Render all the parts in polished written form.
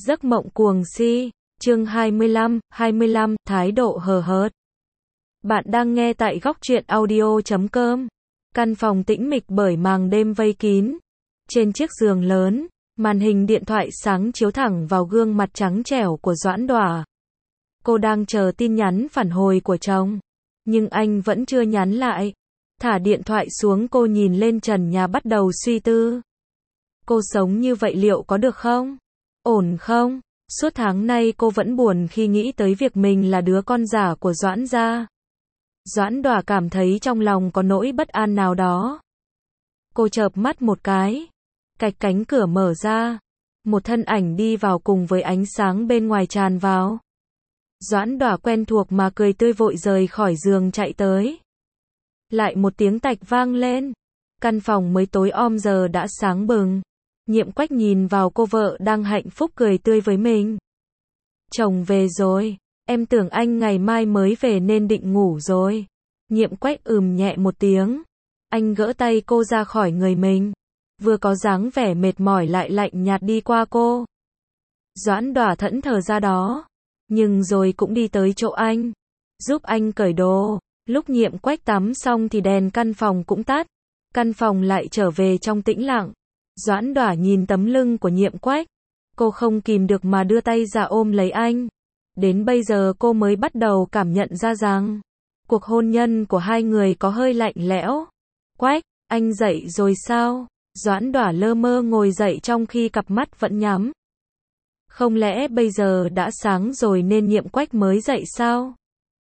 Giấc mộng cuồng si, chương 25, thái độ hời hợt. Bạn đang nghe tại góc truyện audio.com. Căn phòng tĩnh mịch bởi màn đêm vây kín. Trên chiếc giường lớn, màn hình điện thoại sáng chiếu thẳng vào gương mặt trắng trẻo của Doãn Đỏa. Cô đang chờ tin nhắn phản hồi của chồng, nhưng anh vẫn chưa nhắn lại. Thả điện thoại xuống, cô nhìn lên trần nhà bắt đầu suy tư. Cô sống như vậy liệu có được không? Ổn không? Suốt tháng nay cô vẫn buồn khi nghĩ tới việc mình là đứa con giả của Doãn gia. Doãn Đỏa cảm thấy trong lòng có nỗi bất an nào đó. Cô chợp mắt một cái. Cạch cánh cửa mở ra. Một thân ảnh đi vào cùng với ánh sáng bên ngoài tràn vào. Doãn Đỏa quen thuộc mà cười tươi vội rời khỏi giường chạy tới. Lại một tiếng tạch vang lên. Căn phòng mới tối om giờ đã sáng bừng. Nhiệm Quách nhìn vào cô vợ đang hạnh phúc cười tươi với mình. Chồng về rồi, em tưởng anh ngày mai mới về nên định ngủ rồi. Nhiệm Quách nhẹ một tiếng. Anh gỡ tay cô ra khỏi người mình. Vừa có dáng vẻ mệt mỏi lại lạnh nhạt đi qua cô. Doãn Đỏa thẫn thờ ra đó. Nhưng rồi cũng đi tới chỗ anh. Giúp anh cởi đồ. Lúc Nhiệm Quách tắm xong thì đèn căn phòng cũng tắt. Căn phòng lại trở về trong tĩnh lặng. Doãn Đỏa nhìn tấm lưng của Nhiệm Quách. Cô không kìm được mà đưa tay ra ôm lấy anh. Đến bây giờ cô mới bắt đầu cảm nhận ra rằng cuộc hôn nhân của hai người có hơi lạnh lẽo. Quách, anh dậy rồi sao? Doãn Đỏa lơ mơ ngồi dậy trong khi cặp mắt vẫn nhắm. Không lẽ bây giờ đã sáng rồi nên Nhiệm Quách mới dậy sao?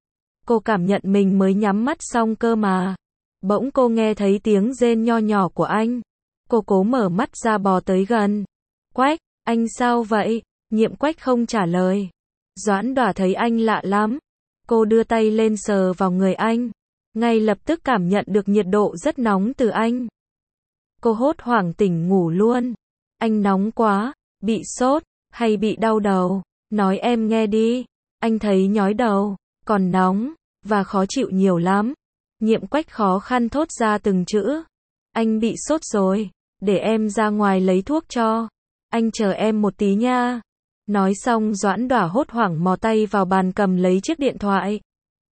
Cô cảm nhận mình mới nhắm mắt xong cơ mà. Bỗng cô nghe thấy tiếng rên nho nhỏ của anh. Cô cố mở mắt ra bò tới gần. Quách, anh sao vậy? Nhiệm Quách không trả lời. Doãn Đỏa thấy anh lạ lắm. Cô đưa tay lên sờ vào người anh. Ngay lập tức cảm nhận được nhiệt độ rất nóng từ anh. Cô hốt hoảng tỉnh ngủ luôn. Anh nóng quá, bị sốt, hay bị đau đầu? Nói em nghe đi. Anh thấy nhói đầu, còn nóng, và khó chịu nhiều lắm. Nhiệm Quách khó khăn thốt ra từng chữ. Anh bị sốt rồi. Để em ra ngoài lấy thuốc cho. Anh chờ em một tí nha. Nói xong Doãn Đỏa hốt hoảng mò tay vào bàn cầm lấy chiếc điện thoại.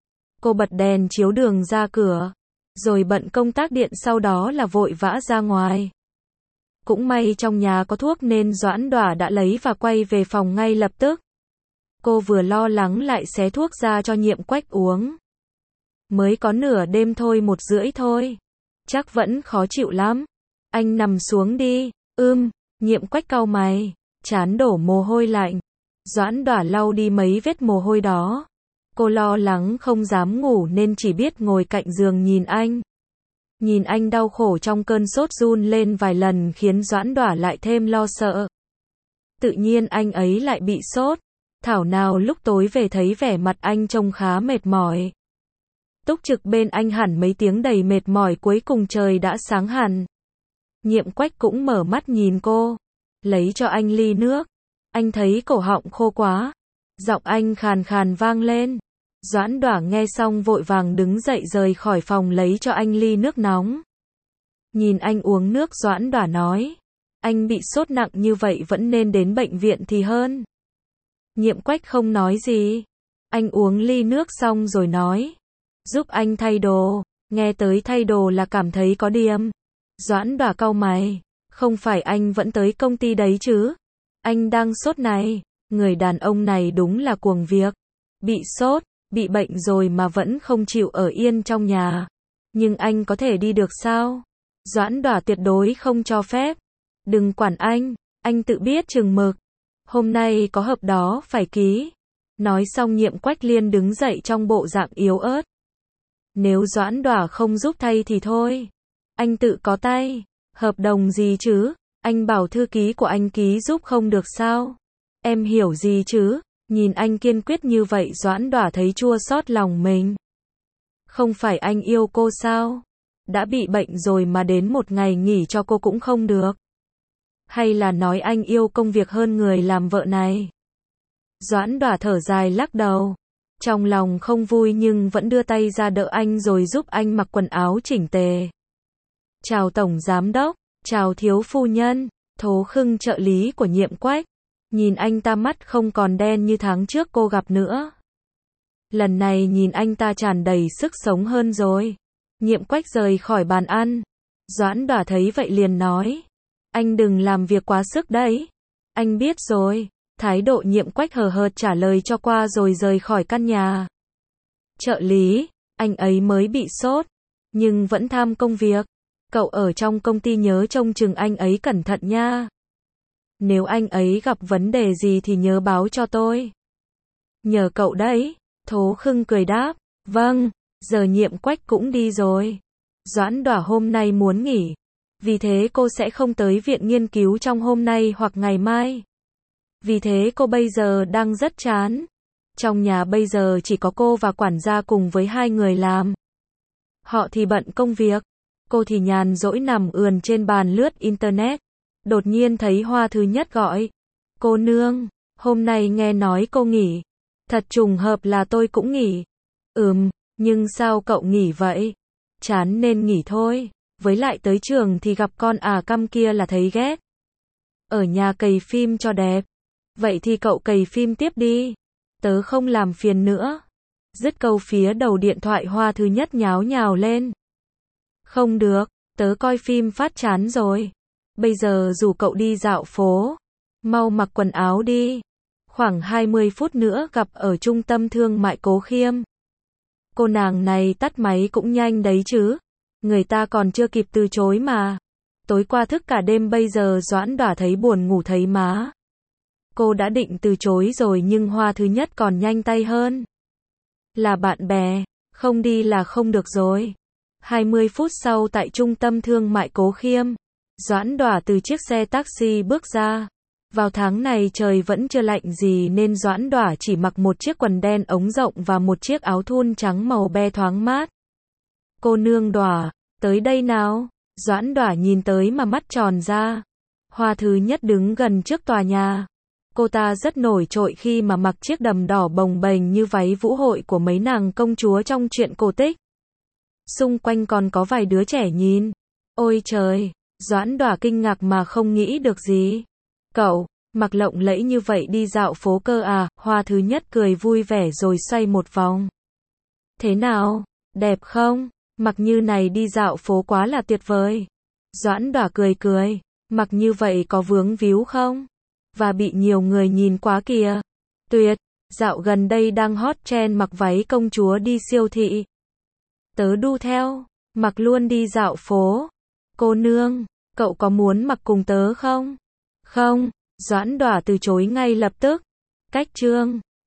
Cô bật đèn chiếu đường ra cửa. Rồi bận công tắc điện, sau đó là vội vã ra ngoài. Cũng may trong nhà có thuốc nên Doãn Đỏa đã lấy và quay về phòng ngay lập tức. Cô vừa lo lắng lại xé thuốc ra cho Nhiệm Quách uống. Mới có nửa đêm thôi, 1:30 thôi. Chắc vẫn khó chịu lắm. Anh nằm xuống đi. Nhiệm Quách cau mày, trán đổ mồ hôi lạnh. Doãn Đỏa lau đi mấy vết mồ hôi đó. Cô lo lắng không dám ngủ nên chỉ biết ngồi cạnh giường nhìn anh. Nhìn anh đau khổ trong cơn sốt run lên vài lần khiến Doãn Đỏa lại thêm lo sợ. Tự nhiên anh ấy lại bị sốt. Thảo nào lúc tối về thấy vẻ mặt anh trông khá mệt mỏi. Túc trực bên anh hẳn mấy tiếng đầy mệt mỏi, cuối cùng trời đã sáng hẳn. Nhiệm Quách cũng mở mắt nhìn cô. Lấy cho anh ly nước. Anh thấy cổ họng khô quá. Giọng anh khàn khàn vang lên. Doãn Đỏa nghe xong vội vàng đứng dậy rời khỏi phòng lấy cho anh ly nước nóng. Nhìn anh uống nước, Doãn Đỏa nói. Anh bị sốt nặng như vậy vẫn nên đến bệnh viện thì hơn. Nhiệm Quách không nói gì. Anh uống ly nước xong rồi nói. Giúp anh thay đồ. Nghe tới thay đồ là cảm thấy có điểm. Doãn Đỏa cau mày. Không phải anh vẫn tới công ty đấy chứ? Anh đang sốt này. Người đàn ông này đúng là cuồng việc. Bị sốt, bị bệnh rồi mà vẫn không chịu ở yên trong nhà. Nhưng anh có thể đi được sao? Doãn Đỏa tuyệt đối không cho phép. Đừng quản anh tự biết chừng mực. Hôm nay có họp đó phải ký. Nói xong Nhiệm Quách liền đứng dậy trong bộ dạng yếu ớt. Nếu Doãn Đỏa không giúp thay thì thôi. Anh tự có tay. Hợp đồng gì chứ? Anh bảo thư ký của anh ký giúp không được sao? Em hiểu gì chứ? Nhìn anh kiên quyết như vậy Doãn Đỏa thấy chua xót lòng mình. Không phải anh yêu cô sao? Đã bị bệnh rồi mà đến một ngày nghỉ cho cô cũng không được. Hay là nói anh yêu công việc hơn người làm vợ này? Doãn Đỏa thở dài lắc đầu. Trong lòng không vui nhưng vẫn đưa tay ra đỡ anh rồi giúp anh mặc quần áo chỉnh tề. Chào Tổng Giám Đốc, chào thiếu phu nhân. Thố Khưng trợ lý của Nhiệm Quách. Nhìn anh ta mắt không còn đen như tháng trước cô gặp nữa. Lần này nhìn anh ta tràn đầy sức sống hơn rồi. Nhiệm Quách rời khỏi bàn ăn. Doãn Đỏa thấy vậy liền nói. Anh đừng làm việc quá sức đấy. Anh biết rồi. Thái độ Nhiệm Quách hời hợt trả lời cho qua rồi rời khỏi căn nhà. Trợ lý, anh ấy mới bị sốt, nhưng vẫn tham công việc. Cậu ở trong công ty nhớ trông chừng anh ấy cẩn thận nha. Nếu anh ấy gặp vấn đề gì thì nhớ báo cho tôi. Nhờ cậu đấy. Thố Khưng cười đáp. Vâng, giờ Nhiệm Quách cũng đi rồi. Doãn Đỏa hôm nay muốn nghỉ. Vì thế cô sẽ không tới viện nghiên cứu trong hôm nay hoặc ngày mai. Vì thế cô bây giờ đang rất chán. Trong nhà bây giờ chỉ có cô và quản gia cùng với 2 người làm. Họ thì bận công việc. Cô thì nhàn rỗi nằm ườn trên bàn lướt internet. Đột nhiên thấy Hoa Thứ Nhất gọi. Cô nương, hôm nay nghe nói cô nghỉ. Thật trùng hợp là tôi cũng nghỉ. Nhưng sao cậu nghỉ vậy? Chán nên nghỉ thôi. Với lại tới trường thì gặp con căm kia là thấy ghét. Ở nhà cày phim cho đẹp. Vậy thì cậu cày phim tiếp đi. Tớ không làm phiền nữa. Dứt câu phía đầu điện thoại Hoa Thứ Nhất nháo nhào lên. Không được, tớ coi phim phát chán rồi. Bây giờ rủ cậu đi dạo phố. Mau mặc quần áo đi. Khoảng 20 phút nữa gặp ở trung tâm thương mại Cố Khiêm. Cô nàng này tắt máy cũng nhanh đấy chứ. Người ta còn chưa kịp từ chối mà. Tối qua thức cả đêm bây giờ Doãn Đỏa thấy buồn ngủ thấy má. Cô đã định từ chối rồi nhưng Hoa Thứ Nhất còn nhanh tay hơn. Là bạn bè, không đi là không được rồi. 20 phút sau tại trung tâm thương mại Cố Khiêm, Doãn Đỏa từ chiếc xe taxi bước ra. Vào tháng này trời vẫn chưa lạnh gì nên Doãn Đỏa chỉ mặc một chiếc quần đen ống rộng và một chiếc áo thun trắng màu be thoáng mát. Cô nương Đỏa, tới đây nào. Doãn Đỏa nhìn tới mà mắt tròn ra. Hoa Thứ Nhất đứng gần trước tòa nhà. Cô ta rất nổi trội khi mà mặc chiếc đầm đỏ bồng bềnh như váy vũ hội của mấy nàng công chúa trong truyện cổ tích. Xung quanh còn có vài đứa trẻ nhìn. Ôi trời, Doãn Đỏa kinh ngạc mà không nghĩ được gì. Cậu, mặc lộng lẫy như vậy đi dạo phố cơ à? Hoa Thứ Nhất cười vui vẻ rồi xoay một vòng. Thế nào, đẹp không? Mặc như này đi dạo phố quá là tuyệt vời. Doãn Đỏa cười cười, mặc như vậy có vướng víu không? Và bị nhiều người nhìn quá kìa. Tuyệt, dạo gần đây đang hot trend mặc váy công chúa đi siêu thị. Tớ đu theo, mặc luôn đi dạo phố. Cô nương, cậu có muốn mặc cùng tớ không? Không, Doãn Đỏa từ chối ngay lập tức. Cách chương